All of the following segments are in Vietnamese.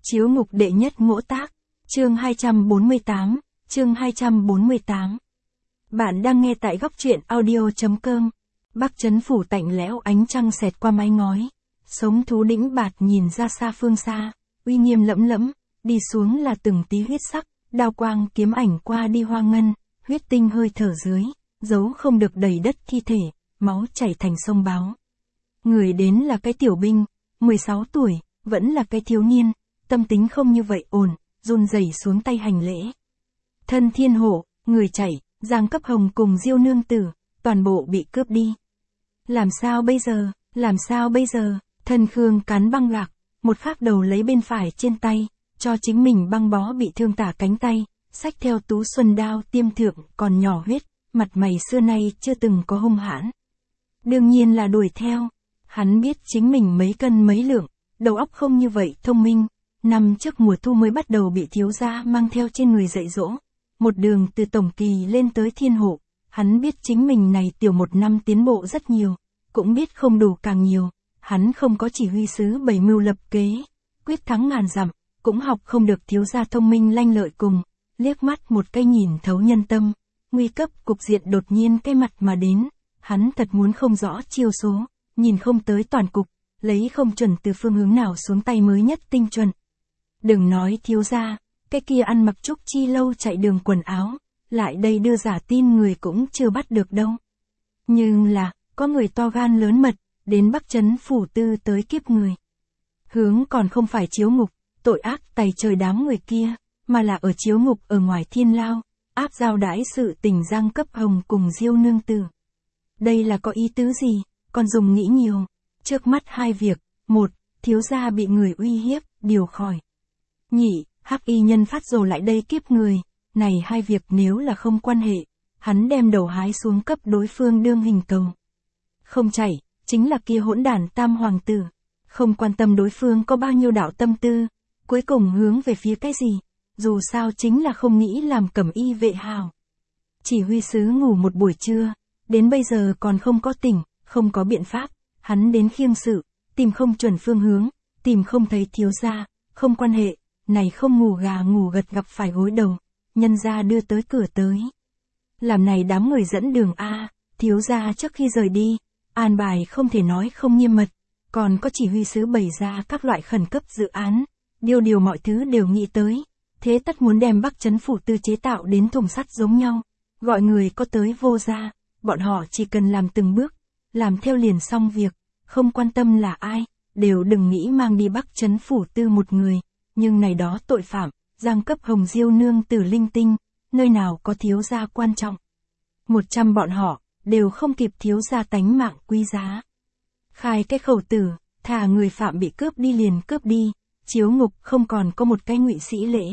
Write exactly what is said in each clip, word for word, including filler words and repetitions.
Chiếu ngục đệ nhất ngỗ tác, chương hai trăm bốn mươi tám, chương hai trăm bốn mươi tám. Bạn đang nghe tại góc truyện audio chấm com. Bắc Trấn Phủ tạnh lẽo, ánh trăng xẹt qua mái ngói. Sống thú đĩnh bạt nhìn ra xa phương xa, uy nghiêm lẫm lẫm, đi xuống là từng tí huyết sắc, đao quang kiếm ảnh qua đi hoa ngân, huyết tinh hơi thở dưới, dấu không được đầy đất thi thể, máu chảy thành sông báo. Người đến là cái tiểu binh, mười sáu tuổi, vẫn là cái thiếu niên, tâm tính không như vậy ổn, run rẩy xuống tay hành lễ. Thân Thiên Hổ, người chạy, Giang Cấp Hồng cùng Diêu nương tử, toàn bộ bị cướp đi. Làm sao bây giờ, làm sao bây giờ, Thân Khương cắn băng gạc, một khác đầu lấy bên phải trên tay, cho chính mình băng bó bị thương tả cánh tay, xách theo tú xuân đao tiêm thượng còn nhỏ huyết, mặt mày xưa nay chưa từng có hung hãn. Đương nhiên là đuổi theo, hắn biết chính mình mấy cân mấy lượng, đầu óc không như vậy thông minh. Năm trước mùa thu mới bắt đầu bị thiếu gia mang theo trên người dạy dỗ, một đường từ tổng kỳ lên tới thiên hộ, hắn biết chính mình này tiểu một năm tiến bộ rất nhiều, cũng biết không đủ càng nhiều, hắn không có chỉ huy sứ bảy mưu lập kế, quyết thắng ngàn dặm, cũng học không được thiếu gia thông minh lanh lợi cùng, liếc mắt một cái nhìn thấu nhân tâm, nguy cấp cục diện đột nhiên cái mặt mà đến, hắn thật muốn không rõ chiêu số, nhìn không tới toàn cục, lấy không chuẩn từ phương hướng nào xuống tay mới nhất tinh chuẩn. Đừng nói thiếu gia, cái kia ăn mặc trúc chi lâu chạy đường quần áo, lại đây đưa giả tin người cũng chưa bắt được đâu. Nhưng là, có người to gan lớn mật, đến Bắc Trấn Phủ tư tới kiếp người. Hướng còn không phải chiếu ngục, tội ác tày trời đám người kia, mà là ở chiếu ngục ở ngoài thiên lao, áp giao đãi sự tình Giang Cấp Hồng cùng Diêu nương tử. Đây là có ý tứ gì, còn dùng nghĩ nhiều. Trước mắt hai việc, một, thiếu gia bị người uy hiếp, điều khỏi. Nhị, hắc y nhân phát rồ lại đây kiếp người, này hai việc nếu là không quan hệ, hắn đem đầu hái xuống cấp đối phương đương hình cầu. Không chảy, chính là kia hỗn đản tam hoàng tử, không quan tâm đối phương có bao nhiêu đạo tâm tư, cuối cùng hướng về phía cái gì, dù sao chính là không nghĩ làm cẩm y vệ hào. Chỉ huy sứ ngủ một buổi trưa, đến bây giờ còn không có tỉnh, không có biện pháp, hắn đến khiêng sự, tìm không chuẩn phương hướng, tìm không thấy thiếu gia, không quan hệ. Này không ngủ gà ngủ gật gặp phải gối đầu, nhân gia đưa tới cửa tới. Làm này đám người dẫn đường A, thiếu gia trước khi rời đi, an bài không thể nói không nghiêm mật, còn có chỉ huy sứ bày ra các loại khẩn cấp dự án, điều điều mọi thứ đều nghĩ tới, thế tất muốn đem Bắc Trấn Phủ tư chế tạo đến thùng sắt giống nhau, gọi người có tới vô ra, bọn họ chỉ cần làm từng bước, làm theo liền xong việc, không quan tâm là ai, đều đừng nghĩ mang đi Bắc Trấn Phủ tư một người. Nhưng này đó tội phạm, Giang Cấp Hồng Diêu nương tử linh tinh, nơi nào có thiếu gia quan trọng. Một trăm bọn họ, đều không kịp thiếu gia tánh mạng quý giá. Khai cái khẩu tử, thà người phạm bị cướp đi liền cướp đi, chiếu ngục không còn có một cái ngụy sĩ lễ.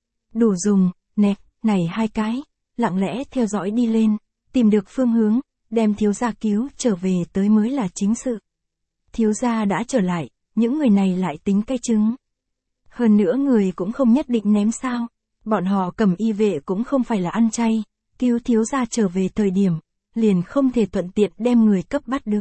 Đủ dùng, nẹt, này hai cái, lặng lẽ theo dõi đi lên, tìm được phương hướng, đem thiếu gia cứu trở về tới mới là chính sự. Thiếu gia đã trở lại, những người này lại tính cái chứng. Hơn nữa người cũng không nhất định ném sao, bọn họ cầm y vệ cũng không phải là ăn chay, cứu thiếu gia trở về thời điểm, liền không thể thuận tiện đem người cấp bắt được.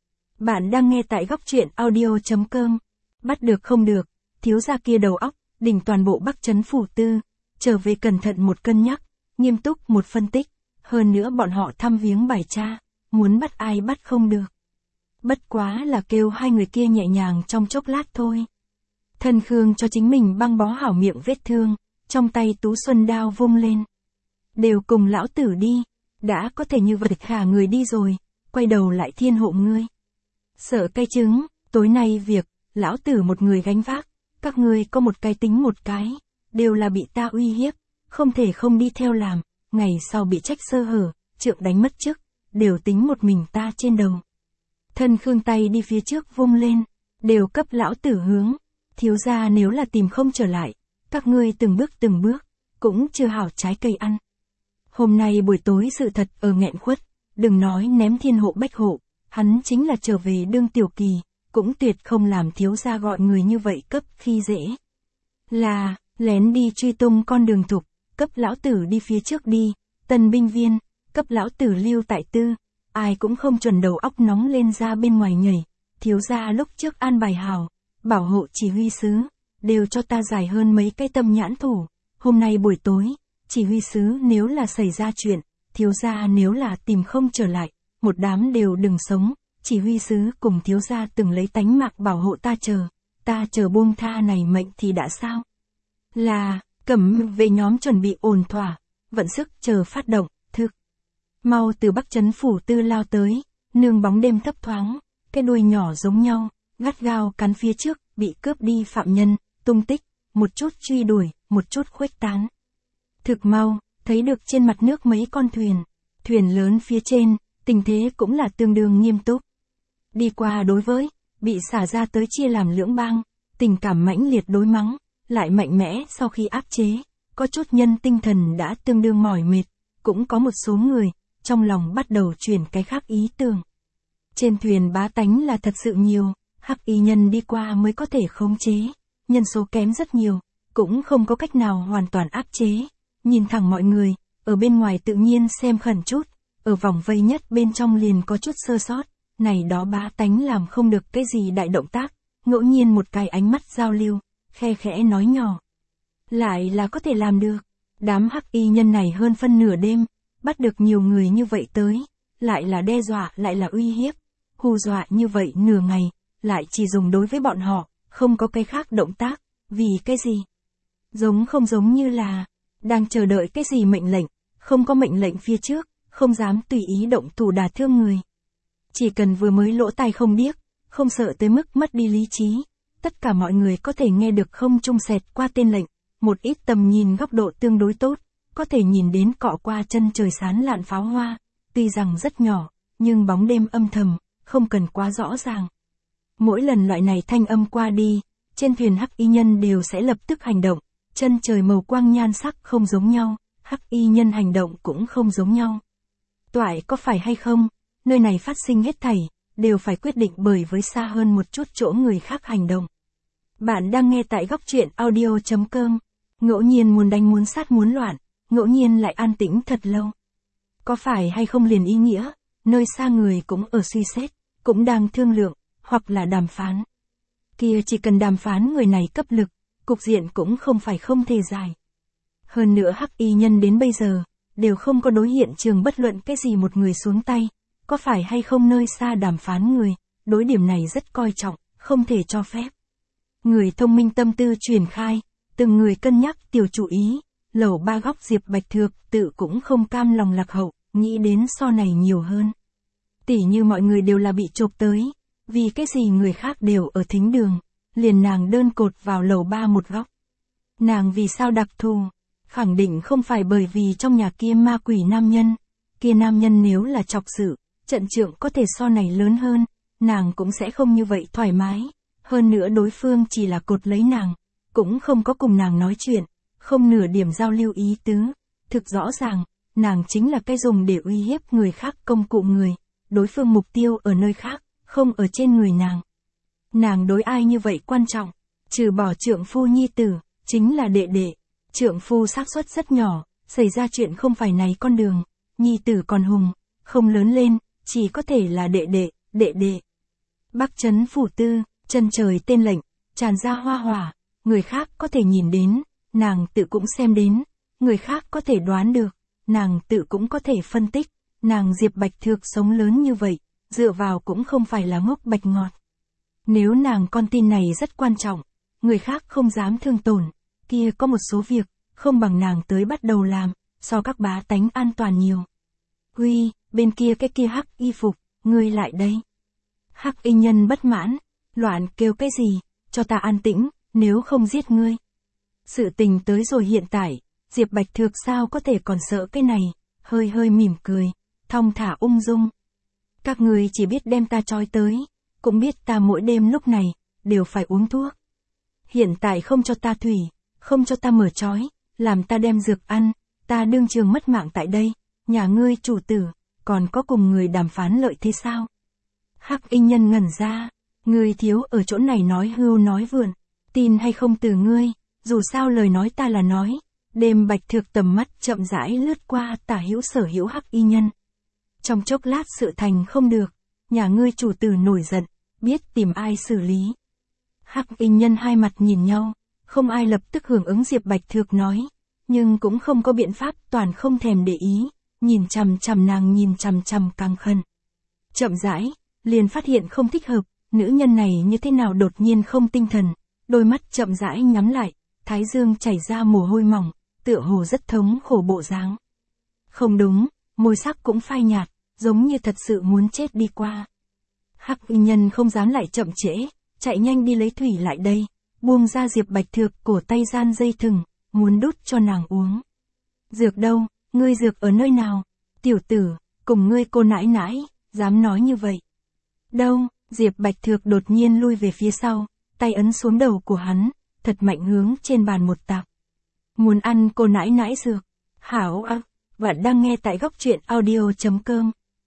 Bạn đang nghe tại góc truyện audio chấm com, bắt được không được, thiếu gia kia đầu óc, đỉnh toàn bộ Bắc Trấn Phủ tư, trở về cẩn thận một cân nhắc, nghiêm túc một phân tích, hơn nữa bọn họ thăm viếng bài tra, muốn bắt ai bắt không được. Bất quá là kêu hai người kia nhẹ nhàng trong chốc lát thôi. Thân Khương cho chính mình băng bó hảo miệng vết thương, trong tay tú xuân đao vung lên. Đều cùng lão tử đi, đã có thể như vậy khả người đi rồi, quay đầu lại thiên hộ ngươi. Sợ cái trứng, tối nay việc, lão tử một người gánh vác, các ngươi có một cái tính một cái, đều là bị ta uy hiếp, không thể không đi theo làm, ngày sau bị trách sơ hở, trượng đánh mất chức, đều tính một mình ta trên đầu. Thân Khương tay đi phía trước vung lên, đều cấp lão tử hướng. Thiếu gia nếu là tìm không trở lại, các ngươi từng bước từng bước, cũng chưa hảo trái cây ăn. Hôm nay buổi tối sự thật ở nghẹn khuất, đừng nói ném thiên hộ bách hộ, hắn chính là trở về đương tiểu kỳ, cũng tuyệt không làm thiếu gia gọi người như vậy cấp khi dễ. Là, lén đi truy tung con đường thục, cấp lão tử đi phía trước đi, tân binh viên, cấp lão tử lưu tại tư, ai cũng không chuẩn đầu óc nóng lên ra bên ngoài nhảy, thiếu gia lúc trước an bài hào. Bảo hộ chỉ huy sứ, đều cho ta dài hơn mấy cái tâm nhãn thủ. Hôm nay buổi tối, chỉ huy sứ nếu là xảy ra chuyện, thiếu gia nếu là tìm không trở lại, một đám đều đừng sống, chỉ huy sứ cùng thiếu gia từng lấy tánh mạng bảo hộ ta chờ, ta chờ buông tha này mệnh thì đã sao? Là, Cẩm về nhóm chuẩn bị ổn thỏa, vận sức chờ phát động, thực. Mau từ Bắc Trấn Phủ Tư lao tới, nương bóng đêm thấp thoáng, cái đuôi nhỏ giống nhau, gắt gao cắn phía trước, bị cướp đi phạm nhân, tung tích, một chút truy đuổi, một chút khuếch tán. Thực mau, thấy được trên mặt nước mấy con thuyền, thuyền lớn phía trên, tình thế cũng là tương đương nghiêm túc. Đi qua đối với, bị xả ra tới chia làm lưỡng bang, tình cảm mãnh liệt đối mắng, lại mạnh mẽ sau khi áp chế, có chút nhân tinh thần đã tương đương mỏi mệt, cũng có một số người, trong lòng bắt đầu chuyển cái khác ý tưởng. Trên thuyền bá tánh là thật sự nhiều, hắc y nhân đi qua mới có thể khống chế, nhân số kém rất nhiều, cũng không có cách nào hoàn toàn áp chế. Nhìn thẳng mọi người, ở bên ngoài tự nhiên xem khẩn chút, ở vòng vây nhất bên trong liền có chút sơ sót, này đó bá tánh làm không được cái gì đại động tác, ngẫu nhiên một cái ánh mắt giao lưu, khe khẽ nói nhỏ. Lại là có thể làm được, đám hắc y nhân này hơn phân nửa đêm, bắt được nhiều người như vậy tới, lại là đe dọa lại là uy hiếp, hù dọa như vậy nửa ngày, lại chỉ dùng đối với bọn họ, không có cái khác động tác, vì cái gì? Giống không giống như là, đang chờ đợi cái gì mệnh lệnh, không có mệnh lệnh phía trước, không dám tùy ý động thủ đả thương người. Chỉ cần vừa mới lỗ tai không điếc, không sợ tới mức mất đi lý trí, tất cả mọi người có thể nghe được không trung xẹt qua tên lệnh, một ít tầm nhìn góc độ tương đối tốt, có thể nhìn đến cọ qua chân trời sán lạn pháo hoa, tuy rằng rất nhỏ, nhưng bóng đêm âm thầm, không cần quá rõ ràng. Mỗi lần loại này thanh âm qua đi, trên thuyền hắc y nhân đều sẽ lập tức hành động, chân trời màu quang nhan sắc không giống nhau, hắc y nhân hành động cũng không giống nhau. Toại có phải hay không, nơi này phát sinh hết thảy, đều phải quyết định bởi với xa hơn một chút chỗ người khác hành động. Bạn đang nghe tại góc truyện audio chấm com, ngẫu nhiên muốn đánh muốn sát muốn loạn, ngẫu nhiên lại an tĩnh thật lâu. Có phải hay không liền ý nghĩa, nơi xa người cũng ở suy xét, cũng đang thương lượng, hoặc là đàm phán. Kia chỉ cần đàm phán người này cấp lực, cục diện cũng không phải không thể giải. Hơn nữa hắc y nhân đến bây giờ, đều không có đối hiện trường bất luận cái gì một người xuống tay, có phải hay không nơi xa đàm phán người, đối điểm này rất coi trọng, không thể cho phép. Người thông minh tâm tư truyền khai, từng người cân nhắc tiểu chủ ý, lẩu ba góc Diệp Bạch Thược tự cũng không cam lòng lạc hậu, nghĩ đến so này nhiều hơn. Tỉ như mọi người đều là bị chộp tới, vì cái gì người khác đều ở thính đường, liền nàng đơn cột vào lầu ba một góc. Nàng vì sao đặc thù, khẳng định không phải bởi vì trong nhà kia ma quỷ nam nhân, kia nam nhân nếu là chọc sự, trận trượng có thể so này lớn hơn, nàng cũng sẽ không như vậy thoải mái, hơn nữa đối phương chỉ là cột lấy nàng, cũng không có cùng nàng nói chuyện, không nửa điểm giao lưu ý tứ, thực rõ ràng, nàng chính là cái dùng để uy hiếp người khác công cụ người, đối phương mục tiêu ở nơi khác, không ở trên người nàng. Nàng đối ai như vậy quan trọng, trừ bỏ trượng phu nhi tử, chính là đệ đệ, trượng phu xác suất rất nhỏ, xảy ra chuyện không phải này con đường, nhi tử còn hùng, không lớn lên, chỉ có thể là đệ đệ, đệ đệ. Bắc Trấn Phủ Tư, chân trời tên lệnh, tràn ra hoa hỏa, người khác có thể nhìn đến, nàng tự cũng xem đến, người khác có thể đoán được, nàng tự cũng có thể phân tích, nàng Diệp Bạch Thược sống lớn như vậy, dựa vào cũng không phải là ngốc bạch ngọt. Nếu nàng con tin này rất quan trọng, người khác không dám thương tổn, kia có một số việc, không bằng nàng tới bắt đầu làm, so các bá tánh an toàn nhiều. Huy, bên kia cái kia hắc y phục, ngươi lại đây. Hắc y nhân bất mãn, loạn kêu cái gì, cho ta an tĩnh, nếu không giết ngươi. Sự tình tới rồi hiện tại, Diệp Bạch Thược sao có thể còn sợ cái này, hơi hơi mỉm cười, thong thả ung dung. Các người chỉ biết đem ta trói tới, cũng biết ta mỗi đêm lúc này, đều phải uống thuốc. Hiện tại không cho ta thủy, không cho ta mở trói, làm ta đem dược ăn, ta đương trường mất mạng tại đây, nhà ngươi chủ tử, còn có cùng người đàm phán lợi thế sao? Hắc y nhân ngẩn ra, ngươi thiếu ở chỗ này nói hưu nói vượn, tin hay không từ ngươi, dù sao lời nói ta là nói. Đêm Bạch Thược tầm mắt chậm rãi lướt qua tả hữu sở hữu hắc y nhân. Trong chốc lát sự thành không được, nhà ngươi chủ tử nổi giận, biết tìm ai xử lý. Hắc y nhân hai mặt nhìn nhau, Không ai lập tức hưởng ứng Diệp Bạch Thược nói, nhưng cũng không có biện pháp, toàn không thèm để ý, nhìn chằm chằm nàng, nhìn chằm chằm càng khẩn. Chậm rãi, liền phát hiện không thích hợp, nữ nhân này như thế nào đột nhiên không tinh thần, đôi mắt chậm rãi nhắm lại, thái dương chảy ra mồ hôi mỏng, tựa hồ rất thống khổ bộ dáng. Không đúng, môi sắc cũng phai nhạt, giống như thật sự muốn chết đi qua. Hắc y nhân không dám lại chậm trễ, chạy nhanh đi lấy thủy lại đây, buông ra Diệp Bạch Thược, cổ tay gian dây thừng, muốn đút cho nàng uống. Dược đâu, ngươi dược ở nơi nào? Tiểu tử, cùng ngươi cô nãi nãi, dám nói như vậy. Đâu, Diệp Bạch Thược đột nhiên lui về phía sau, tay ấn xuống đầu của hắn, thật mạnh hướng trên bàn một tạp. Muốn ăn cô nãi nãi dược? Hảo à, bạn đang nghe tại góc truyện audio chấm com.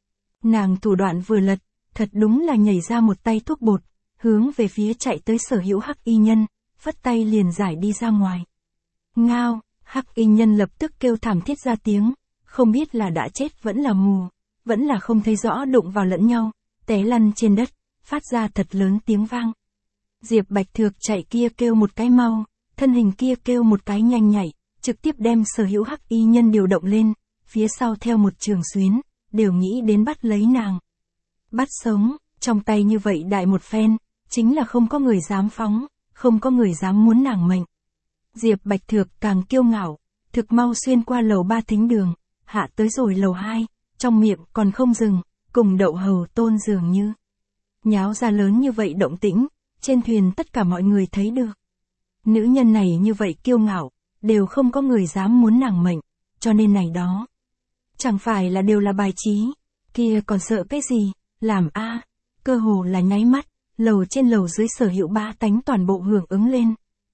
Nàng thủ đoạn vừa lật, thật đúng là nhảy ra một tay thuốc bột, hướng về phía chạy tới Sở Hữu hắc y nhân, phất tay liền giải đi ra ngoài. Ngao, hắc y nhân lập tức kêu thảm thiết ra tiếng, không biết là đã chết vẫn là mù, vẫn là không thấy rõ, đụng vào lẫn nhau, té lăn trên đất, phát ra thật lớn tiếng vang. Diệp Bạch Thược chạy kia kêu một cái mau, thân hình kia kêu một cái nhanh nhảy, trực tiếp đem Sở Hữu hắc y nhân điều động lên, phía sau theo một trường xuyến, đều nghĩ đến bắt lấy nàng. Bắt sống, trong tay như vậy đại một phen, chính là không có người dám phóng, không có người dám muốn nàng mệnh. Diệp Bạch Thược càng kiêu ngạo, thực mau xuyên qua lầu ba thính đường, hạ tới rồi lầu hai, trong miệng còn không dừng, cùng Đậu Hầu Tôn dường như. Nháo ra lớn như vậy động tĩnh, trên thuyền tất cả mọi người thấy được. Nữ nhân này như vậy kiêu ngạo, đều không có người dám muốn nàng mệnh, cho nên này đó. Chẳng phải là đều là bài trí, kia còn sợ cái gì, làm a à, cơ hồ là nháy mắt, lầu trên lầu dưới Sở Hữu ba tánh toàn bộ hưởng ứng lên.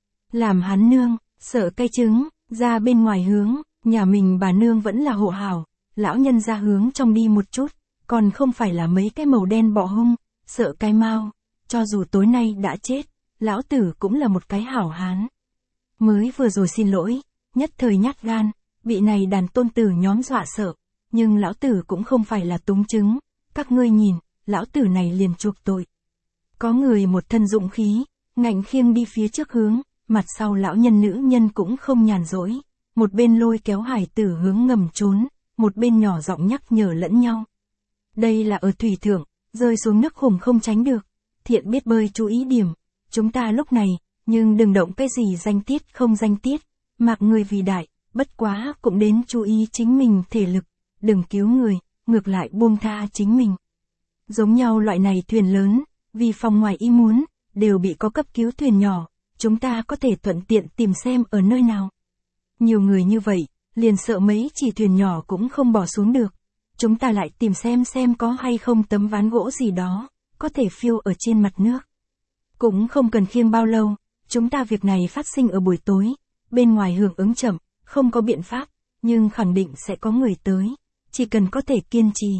Làm hắn nương, sợ cây trứng, ra bên ngoài hướng, nhà mình bà nương vẫn là hộ hảo, lão nhân ra hướng trong đi một chút, còn không phải là mấy cái màu đen bọ hung, sợ cái mau, cho dù tối nay đã chết, lão tử cũng là một cái hảo hán. Mới vừa rồi xin lỗi, nhất thời nhát gan, bị này đàn tôn tử nhóm dọa sợ, nhưng lão tử cũng không phải là túng chứng, các ngươi nhìn, lão tử này liền chuộc tội. Có người một thân dũng khí, ngạnh khiêng đi phía trước hướng, mặt sau lão nhân nữ nhân cũng không nhàn rỗi, một bên lôi kéo hải tử hướng ngầm trốn, một bên nhỏ giọng nhắc nhở lẫn nhau. Đây là ở thủy thượng, rơi xuống nước khủng không tránh được, thiện biết bơi chú ý điểm, chúng ta lúc này, nhưng đừng động cái gì danh tiết không danh tiết, mặc người vì đại, bất quá cũng đến chú ý chính mình thể lực, đừng cứu người, ngược lại buông tha chính mình. Giống nhau loại này thuyền lớn, vì phòng ngoài ý muốn, đều bị có cấp cứu thuyền nhỏ, chúng ta có thể thuận tiện tìm xem ở nơi nào. Nhiều người như vậy, liền sợ mấy chỉ thuyền nhỏ cũng không bỏ xuống được. Chúng ta lại tìm xem xem có hay không tấm ván gỗ gì đó, có thể phiêu ở trên mặt nước. Cũng không cần khiêng bao lâu, chúng ta việc này phát sinh ở buổi tối, bên ngoài hưởng ứng chậm, không có biện pháp, nhưng khẳng định sẽ có người tới, chỉ cần có thể kiên trì.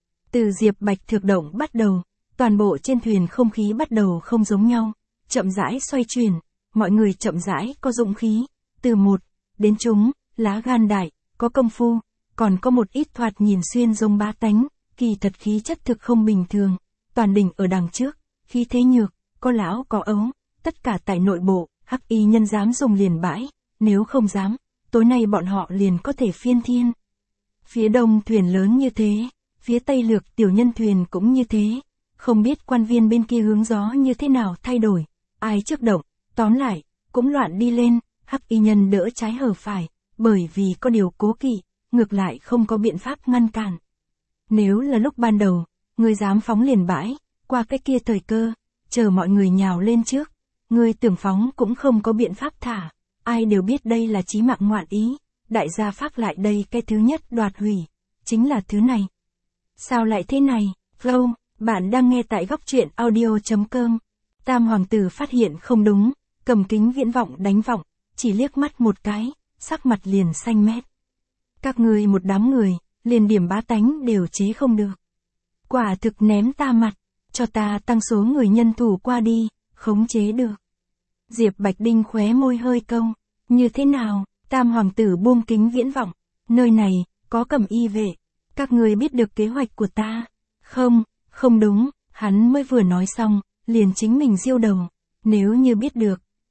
Từ Diệp Bạch Thược động bắt đầu, toàn bộ trên thuyền không khí bắt đầu không giống nhau, chậm rãi xoay chuyển, mọi người chậm rãi có dũng khí, từ một đến chúng, lá gan đại, có công phu, còn có một ít thoạt nhìn xuyên giống bá tánh, kỳ thật khí chất thực không bình thường, toàn đỉnh ở đằng trước, khí thế nhược, có lão có ấu, tất cả tại nội bộ, hắc y nhân dám dùng liền bãi, nếu không dám, tối nay bọn họ liền có thể phiên thiên. Phía đông thuyền lớn như thế, phía tây lược tiểu nhân thuyền cũng như thế, không biết quan viên bên kia hướng gió như thế nào thay đổi, ai trước động, tóm lại, cũng loạn đi lên, hắc y nhân đỡ trái hở phải, bởi vì có điều cố kỵ, ngược lại không có biện pháp ngăn cản. Nếu là lúc ban đầu, người dám phóng liền bãi, qua cái kia thời cơ, chờ mọi người nhào lên trước, người tưởng phóng cũng không có biện pháp thả, ai đều biết đây là chí mạng ngoạn ý, đại gia phát lại đây cái thứ nhất đoạt hủy, chính là thứ này. Sao lại thế này, Flow, bạn đang nghe tại góc truyện audio chấm com. Tam hoàng tử phát hiện không đúng, cầm kính viễn vọng đánh vọng, chỉ liếc mắt một cái, sắc mặt liền xanh mét. Các ngươi một đám người, liền điểm bá tánh đều chế không được. Quả thực ném ta mặt, cho ta tăng số người nhân thủ qua đi, khống chế được. Diệp Bạch Đinh khóe môi hơi cong, như thế nào, tam hoàng tử buông kính viễn vọng, nơi này, có cẩm y vệ, các ngươi biết được kế hoạch của ta, không, không đúng, hắn mới vừa nói xong, liền chính mình diêu đầu, nếu như biết được,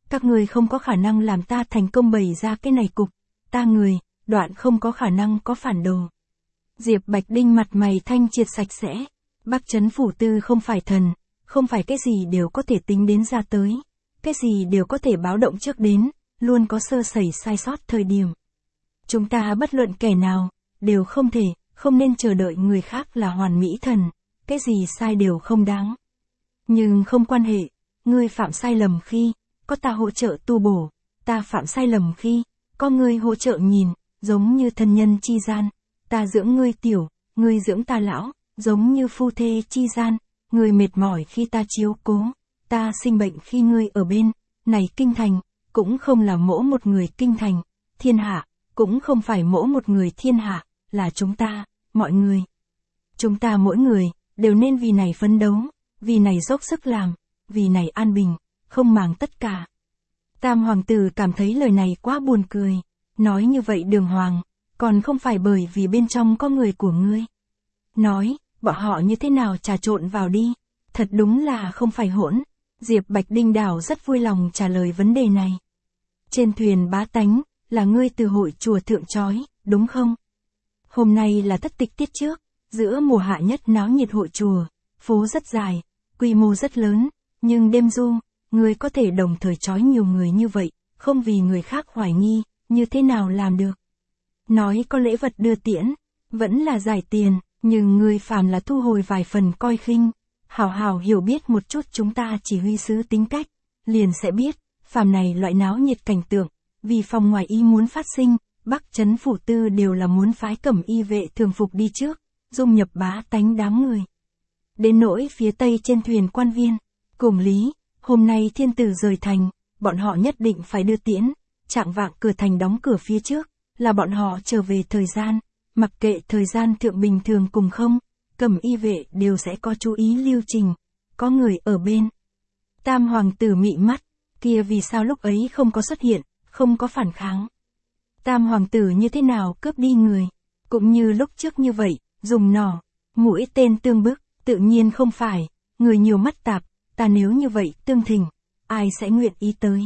Các ngươi không có khả năng làm ta thành công bày ra cái này cục. Ta người, đoạn không có khả năng có phản đồ. Diệp Bạch Đinh mặt mày thanh triệt sạch sẽ. Bắc Trấn Phủ Tư không phải thần, không phải cái gì đều có thể tính đến ra tới. Cái gì đều có thể báo động trước đến, luôn có sơ sẩy sai sót thời điểm. Chúng ta bất luận kẻ nào, đều không thể, không nên chờ đợi người khác là hoàn mỹ thần, cái gì sai đều không đáng. Nhưng không quan hệ, ngươi phạm sai lầm khi, có ta hỗ trợ tu bổ, ta phạm sai lầm khi, có ngươi hỗ trợ nhìn, giống như thân nhân chi gian, ta dưỡng ngươi tiểu, ngươi dưỡng ta lão, giống như phu thê chi gian, ngươi mệt mỏi khi ta chiếu cố, ta sinh bệnh khi ngươi ở bên, này kinh thành, cũng không là mỗi một người kinh thành, thiên hạ, cũng không phải mỗi một người thiên hạ, là chúng ta, mọi người. Chúng ta mỗi người, đều nên vì này phấn đấu, vì này dốc sức làm, vì này an bình, không màng tất cả. Tam hoàng tử cảm thấy lời này quá buồn cười, nói như vậy đường hoàng, còn không phải bởi vì bên trong có người của ngươi. Nói, bọn họ như thế nào trà trộn vào đi, thật đúng là không phải hỗn. Diệp Bạch Đinh đảo rất vui lòng trả lời vấn đề này. Trên thuyền bá tánh, là ngươi từ hội chùa thượng chói, đúng không? Hôm nay là thất tịch tiết trước, giữa mùa hạ nhất náo nhiệt hội chùa, phố rất dài, quy mô rất lớn, nhưng đêm du, ngươi có thể đồng thời chói nhiều người như vậy, không vì người khác hoài nghi, như thế nào làm được? Nói có lễ vật đưa tiễn, vẫn là giải tiền, nhưng ngươi phàm là thu hồi vài phần coi khinh, hào hào hiểu biết một chút chúng ta chỉ huy sứ tính cách, liền sẽ biết, phàm này loại náo nhiệt cảnh tượng, vì phòng ngoài ý muốn phát sinh, Bắc Trấn Phủ Tư đều là muốn phái cẩm y vệ thường phục đi trước, dung nhập bá tánh đám người. Đến nỗi phía tây trên thuyền quan viên, cùng lý, hôm nay thiên tử rời thành, bọn họ nhất định phải đưa tiễn, trạng vạng cửa thành đóng cửa phía trước, là bọn họ trở về thời gian, mặc kệ thời gian thượng bình thường cùng không, cẩm y vệ đều sẽ có chú ý lưu trình, có người ở bên. Tam hoàng tử mị mắt, kia vì sao lúc ấy không có xuất hiện, không có phản kháng. Tam hoàng tử như thế nào cướp đi người, cũng như lúc trước như vậy, dùng nỏ, mũi tên tương bức, tự nhiên không phải, người nhiều mắt tạp, ta nếu như vậy tương thỉnh, ai sẽ nguyện ý tới.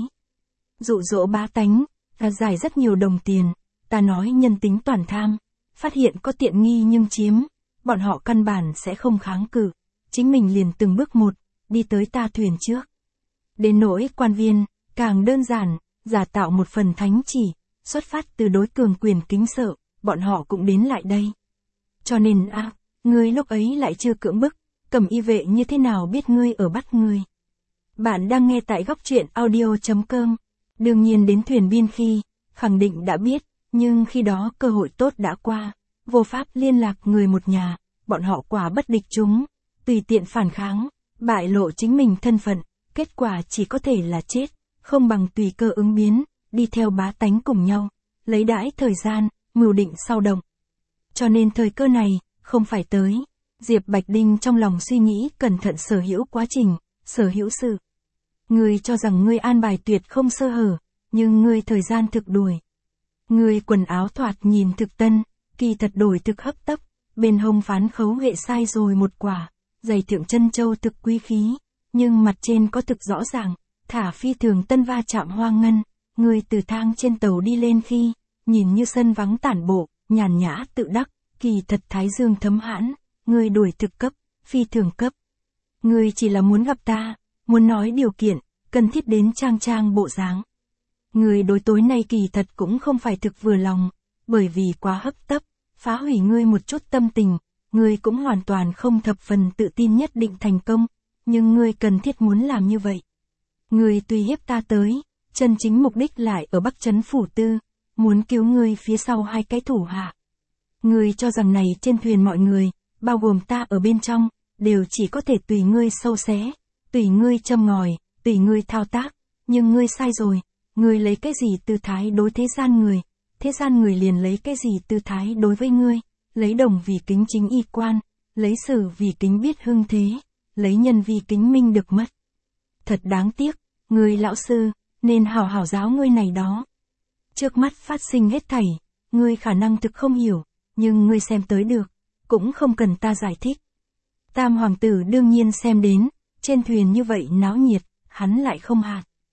Dụ dỗ bá tánh, ta giải rất nhiều đồng tiền, ta nói nhân tính toàn tham, phát hiện có tiện nghi nhưng chiếm, bọn họ căn bản sẽ không kháng cự, chính mình liền từng bước một, đi tới ta thuyền trước. Đến nỗi quan viên, càng đơn giản, giả tạo một phần thánh chỉ, xuất phát từ đối cường quyền kính sợ, bọn họ cũng đến lại đây. Cho nên à, ngươi lúc ấy lại chưa cưỡng bức, cẩm y vệ như thế nào biết ngươi ở bắt ngươi. Bạn đang nghe tại góc truyện audio chấm com. Đương nhiên đến thuyền biên khi, khẳng định đã biết, nhưng khi đó cơ hội tốt đã qua, vô pháp liên lạc người một nhà, bọn họ quả bất địch chúng, tùy tiện phản kháng, bại lộ chính mình thân phận, kết quả chỉ có thể là chết, không bằng tùy cơ ứng biến, đi theo bá tánh cùng nhau, lấy đãi thời gian, mưu định sau động. Cho nên thời cơ này, không phải tới. Diệp Bạch Đinh trong lòng suy nghĩ cẩn thận sở hữu quá trình, sở hữu sự. Ngươi cho rằng ngươi an bài tuyệt không sơ hở, nhưng ngươi thời gian thực đuổi. Ngươi quần áo thoạt nhìn thực tân, kỳ thật đổi thực hấp tấp, bên hông phán khấu hệ sai rồi một quả, giày thượng chân châu thực quý khí, nhưng mặt trên có thực rõ ràng, thả phi thường tân va chạm hoa ngân, ngươi từ thang trên tàu đi lên khi, nhìn như sân vắng tản bộ, nhàn nhã tự đắc, kỳ thật thái dương thấm hãn, ngươi đuổi thực cấp, phi thường cấp. Ngươi chỉ là muốn gặp ta, muốn nói điều kiện, cần thiết đến trang trang bộ dáng. Ngươi đối tối nay kỳ thật cũng không phải thực vừa lòng, bởi vì quá hấp tấp, phá hủy ngươi một chút tâm tình, ngươi cũng hoàn toàn không thập phần tự tin nhất định thành công, nhưng ngươi cần thiết muốn làm như vậy. Ngươi tùy hiếp ta tới, chân chính mục đích lại ở Bắc Trấn Phủ Tư, muốn cứu ngươi phía sau hai cái thủ hạ. Ngươi cho rằng này trên thuyền mọi người, bao gồm ta ở bên trong, đều chỉ có thể tùy ngươi sâu xé, tùy ngươi châm ngòi, tùy ngươi thao tác, nhưng ngươi sai rồi, ngươi lấy cái gì tư thái đối thế gian người, thế gian người liền lấy cái gì tư thái đối với ngươi, lấy đồng vì kính chính y quan, lấy sử vì kính biết hưng thế, lấy nhân vì kính minh được mất. Thật đáng tiếc, ngươi lão sư, nên hảo hảo giáo ngươi này đó. Trước mắt phát sinh hết thảy, ngươi khả năng thực không hiểu, nhưng ngươi xem tới được, cũng không cần ta giải thích. Tam hoàng tử đương nhiên xem đến, trên thuyền như vậy náo nhiệt, hắn lại không hạt.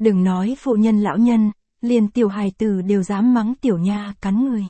Đừng nói phụ nhân lão nhân, liền tiểu hài tử đều dám mắng tiểu nha cắn người.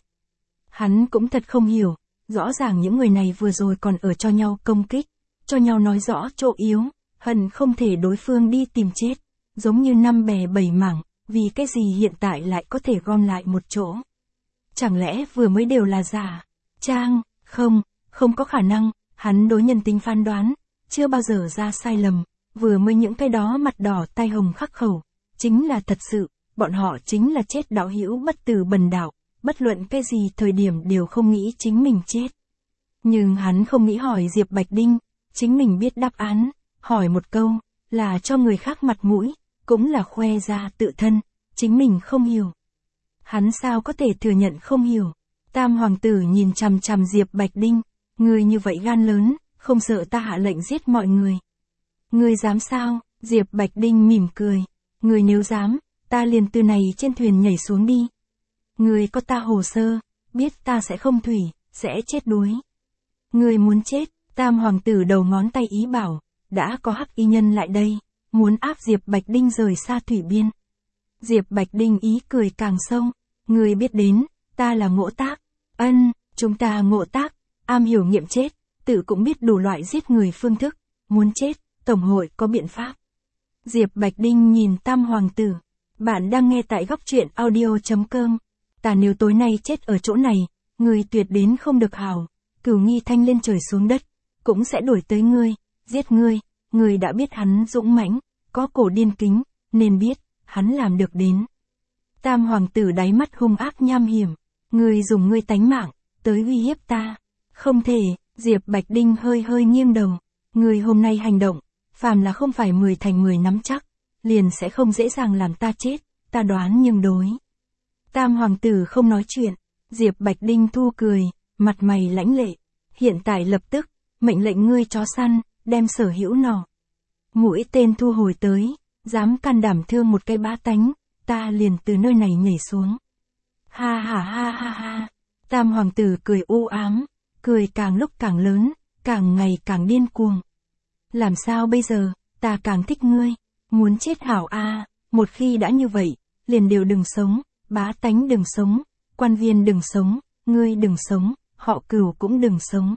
Hắn cũng thật không hiểu, rõ ràng những người này vừa rồi còn ở cho nhau công kích, cho nhau nói rõ chỗ yếu, hận không thể đối phương đi tìm chết, giống như năm bè bảy mảng, vì cái gì hiện tại lại có thể gom lại một chỗ. Chẳng lẽ vừa mới đều là giả, trang, không, không có khả năng, hắn đối nhân tính phán đoán, chưa bao giờ ra sai lầm, vừa mới những cái đó mặt đỏ tai hồng khắc khẩu, chính là thật sự, bọn họ chính là chết đạo hữu bất tử bần đạo, bất luận cái gì thời điểm đều không nghĩ chính mình chết. Nhưng hắn không nghĩ hỏi Diệp Bạch Đinh, chính mình biết đáp án, hỏi một câu, là cho người khác mặt mũi, cũng là khoe ra tự thân, chính mình không hiểu. Hắn sao có thể thừa nhận không hiểu? Tam hoàng tử nhìn chằm chằm Diệp Bạch Đinh, người như vậy gan lớn, không sợ ta hạ lệnh giết mọi người. Người dám sao? Diệp Bạch Đinh mỉm cười, người nếu dám, ta liền từ này trên thuyền nhảy xuống đi. Người có ta hồ sơ, biết ta sẽ không thủy, sẽ chết đuối. Người muốn chết, Tam hoàng tử đầu ngón tay ý bảo, đã có hắc y nhân lại đây, muốn áp Diệp Bạch Đinh rời xa thủy biên. Diệp Bạch Đinh ý cười càng sâu, người biết đến, ta là Ngỗ Tác, ân, chúng ta Ngỗ Tác, am hiểu nghiệm chết, tự cũng biết đủ loại giết người phương thức, muốn chết, tổng hội có biện pháp. Diệp Bạch Đinh nhìn Tam hoàng tử, bạn đang nghe tại góc truyện audio chấm com. Ta nếu tối nay chết ở chỗ này, người tuyệt đến không được hảo, Cửu Nghi Thanh lên trời xuống đất, cũng sẽ đuổi tới ngươi, giết ngươi, ngươi đã biết hắn dũng mãnh, có cổ điên kính, nên biết, hắn làm được đến. Tam hoàng tử đáy mắt hung ác nham hiểm, ngươi dùng ngươi tánh mạng, tới uy hiếp ta. Không thể, Diệp Bạch Đinh hơi hơi nghiêng đầu, ngươi hôm nay hành động, phàm là không phải mười thành mười nắm chắc, liền sẽ không dễ dàng làm ta chết, ta đoán nhưng đối. Tam hoàng tử không nói chuyện, Diệp Bạch Đinh thu cười, mặt mày lãnh lệ, hiện tại lập tức, mệnh lệnh ngươi chó săn, đem sở hữu nỏ. Mũi tên thu hồi tới, dám can đảm thương một cái bá tánh, ta liền từ nơi này nhảy xuống. Ha ha ha ha ha, Tam hoàng tử cười u ám, cười càng lúc càng lớn, càng ngày càng điên cuồng. Làm sao bây giờ, ta càng thích ngươi, muốn chết hảo a, à, một khi đã như vậy, liền đều đừng sống, bá tánh đừng sống, quan viên đừng sống, ngươi đừng sống, họ Cửu cũng đừng sống.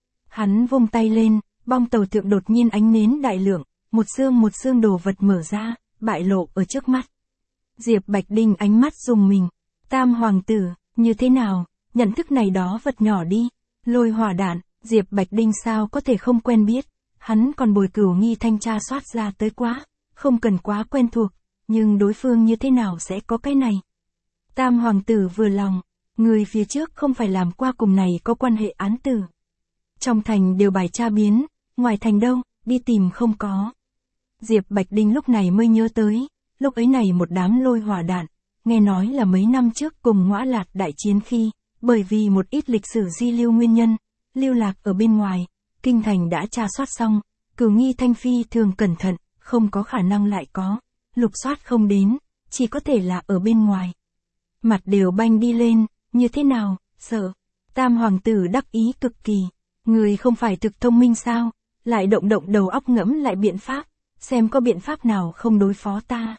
Hắn vung tay lên, bong tàu thượng đột nhiên ánh nến đại lượng, một xương một xương đồ vật mở ra, bại lộ ở trước mắt. Diệp Bạch Đinh ánh mắt rùng mình, Tam hoàng tử, như thế nào, nhận thức này đó vật nhỏ đi, lôi hỏa đạn, Diệp Bạch Đinh sao có thể không quen biết, hắn còn bồi Cửu Nghi Thanh tra soát ra tới quá, không cần quá quen thuộc, nhưng đối phương như thế nào sẽ có cái này. Tam hoàng tử vừa lòng, người phía trước không phải làm qua cùng này có quan hệ án tử. Trong thành đều bài tra biến, ngoài thành đâu, đi tìm không có. Diệp Bạch Đinh lúc này mới nhớ tới, lúc ấy này một đám lôi hỏa đạn, nghe nói là mấy năm trước cùng Ngõa Lạt đại chiến khi, bởi vì một ít lịch sử di lưu nguyên nhân, lưu lạc ở bên ngoài, kinh thành đã tra soát xong, Cửu Nghi Thanh phi thường cẩn thận, không có khả năng lại có, lục soát không đến, chỉ có thể là ở bên ngoài. Mặt đều banh đi lên, như thế nào, sợ. Tam hoàng tử đắc ý cực kỳ, người không phải thực thông minh sao, lại động động đầu óc ngẫm lại biện pháp, xem có biện pháp nào không đối phó ta.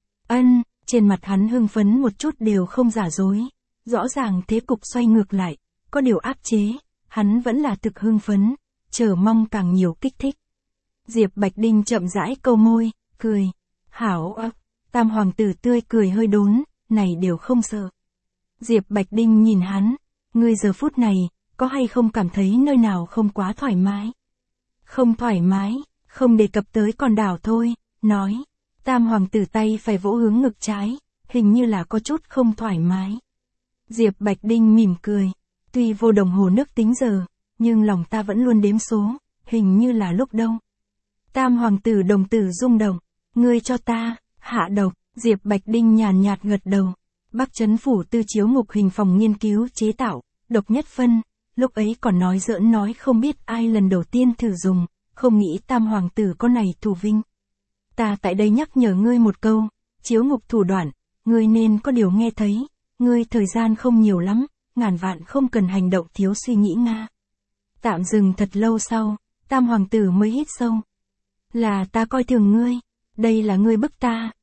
Ân, trên mặt hắn hưng phấn một chút đều không giả dối, rõ ràng thế cục xoay ngược lại, có điều áp chế, hắn vẫn là thực hưng phấn, chờ mong càng nhiều kích thích. Diệp Bạch Đinh chậm rãi câu môi, cười, hảo ấp, Tam hoàng tử tươi cười hơi đốn, này đều không sợ. Diệp Bạch Đinh nhìn hắn, ngươi giờ phút này, có hay không cảm thấy nơi nào không quá thoải mái? Không thoải mái, không đề cập tới con đảo thôi, nói. Tam hoàng tử tay phải vỗ hướng ngực trái, hình như là có chút không thoải mái. Diệp Bạch Đinh mỉm cười, tuy vô đồng hồ nước tính giờ, nhưng lòng ta vẫn luôn đếm số, hình như là lúc đâu. Tam hoàng tử đồng tử rung động, ngươi cho ta, hạ độc, Diệp Bạch Đinh nhàn nhạt gật đầu. Bắc Trấn phủ Tư Chiếu Ngục hình phòng nghiên cứu chế tạo, độc nhất phân, lúc ấy còn nói giỡn nói không biết ai lần đầu tiên thử dùng, không nghĩ Tam hoàng tử có này thù vinh. Ta tại đây nhắc nhở ngươi một câu, Chiếu Ngục thủ đoạn, ngươi nên có điều nghe thấy, ngươi thời gian không nhiều lắm, ngàn vạn không cần hành động thiếu suy nghĩ nga. Tạm dừng thật lâu sau, Tam hoàng tử mới hít sâu. Là ta coi thường ngươi, đây là ngươi bức ta,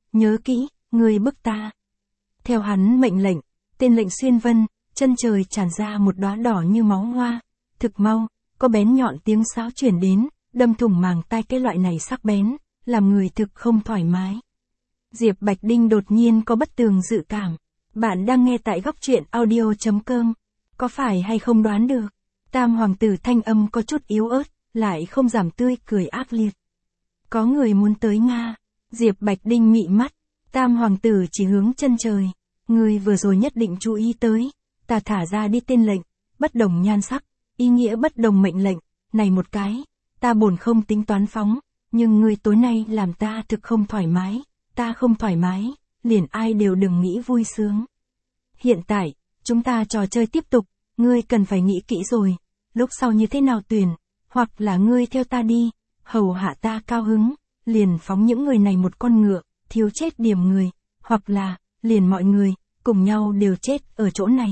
nhớ kỹ, ngươi bức ta. Theo hắn mệnh lệnh, tên lệnh xuyên vân, chân trời tràn ra một đóa đỏ như máu hoa. Thực mau, có bén nhọn tiếng sáo chuyển đến, đâm thủng màng tai, cái loại này sắc bén, làm người thực không thoải mái. Diệp Bạch Đinh đột nhiên có bất tường dự cảm. Bạn đang nghe tại góc truyện audio chấm com. Có phải hay không đoán được? Tam hoàng tử thanh âm có chút yếu ớt, lại không giảm tươi cười ác liệt. Có người muốn tới Nga. Diệp Bạch Đinh mị mắt. Tam hoàng tử chỉ hướng chân trời. Người vừa rồi nhất định chú ý tới. Ta thả ra đi tên lệnh. Bất đồng nhan sắc. Ý nghĩa bất đồng mệnh lệnh. Này một cái. Ta bổn không tính toán phóng. Nhưng người tối nay làm ta thực không thoải mái. Ta không thoải mái. Liền ai đều đừng nghĩ vui sướng. Hiện tại, chúng ta trò chơi tiếp tục. Ngươi cần phải nghĩ kỹ rồi. Lúc sau như thế nào tuyển. Hoặc là ngươi theo ta đi. Hầu hạ ta cao hứng. Liền phóng những người này một con ngựa. Thiếu chết điểm người. Hoặc là, liền mọi người, cùng nhau đều chết ở chỗ này.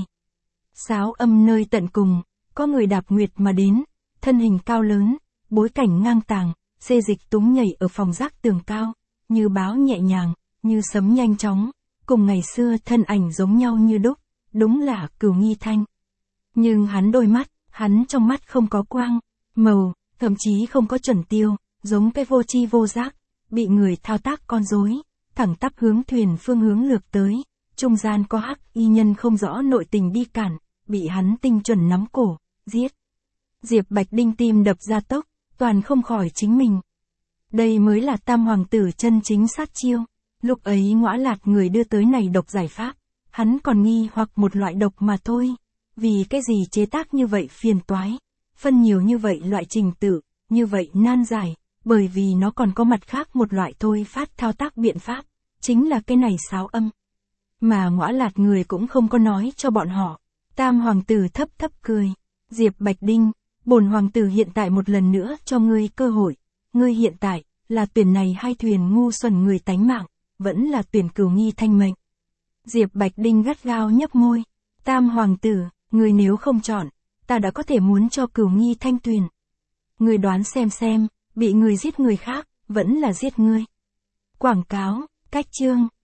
Sáo âm nơi tận cùng. Có người đạp nguyệt mà đến. Thân hình cao lớn. Bối cảnh ngang tàng. Xê dịch túng nhảy ở phòng rác tường cao. Như báo nhẹ nhàng. Như sấm nhanh chóng. Cùng ngày xưa thân ảnh giống nhau như đúc. Đúng là Cửu Nghi Thanh. Nhưng hắn đôi mắt, hắn trong mắt không có quang, màu, thậm chí không có chuẩn tiêu, giống cái vô tri vô giác, bị người thao tác con rối, thẳng tắp hướng thuyền phương hướng lược tới, trung gian có hắc y nhân không rõ nội tình đi cản, bị hắn tinh chuẩn nắm cổ, giết. Diệp Bạch Đinh tim đập ra tốc, toàn không khỏi chính mình. Đây mới là tam hoàng tử chân chính sát chiêu. Lúc ấy Ngõa Lạt người đưa tới này độc giải pháp, hắn còn nghi hoặc một loại độc mà thôi. Vì cái gì chế tác như vậy phiền toái, phân nhiều như vậy loại trình tự, như vậy nan giải, bởi vì nó còn có mặt khác một loại thôi phát thao tác biện pháp, chính là cái này sáo âm. Mà Ngõa Lạt người cũng không có nói cho bọn họ. Tam hoàng tử thấp thấp cười. Diệp Bạch Đinh, bổn hoàng tử hiện tại một lần nữa cho ngươi cơ hội. Ngươi hiện tại, là tuyển này hai thuyền ngu xuẩn người tánh mạng, vẫn là tuyển Cửu Nghi Thanh mệnh. Diệp Bạch Đinh gắt gao nhấp môi. Tam hoàng tử, ngươi nếu không chọn, ta đã có thể muốn cho Cửu Nghi Thanh tuyển. Ngươi đoán xem xem, bị người giết người khác, vẫn là giết ngươi. Quảng cáo, cách chương.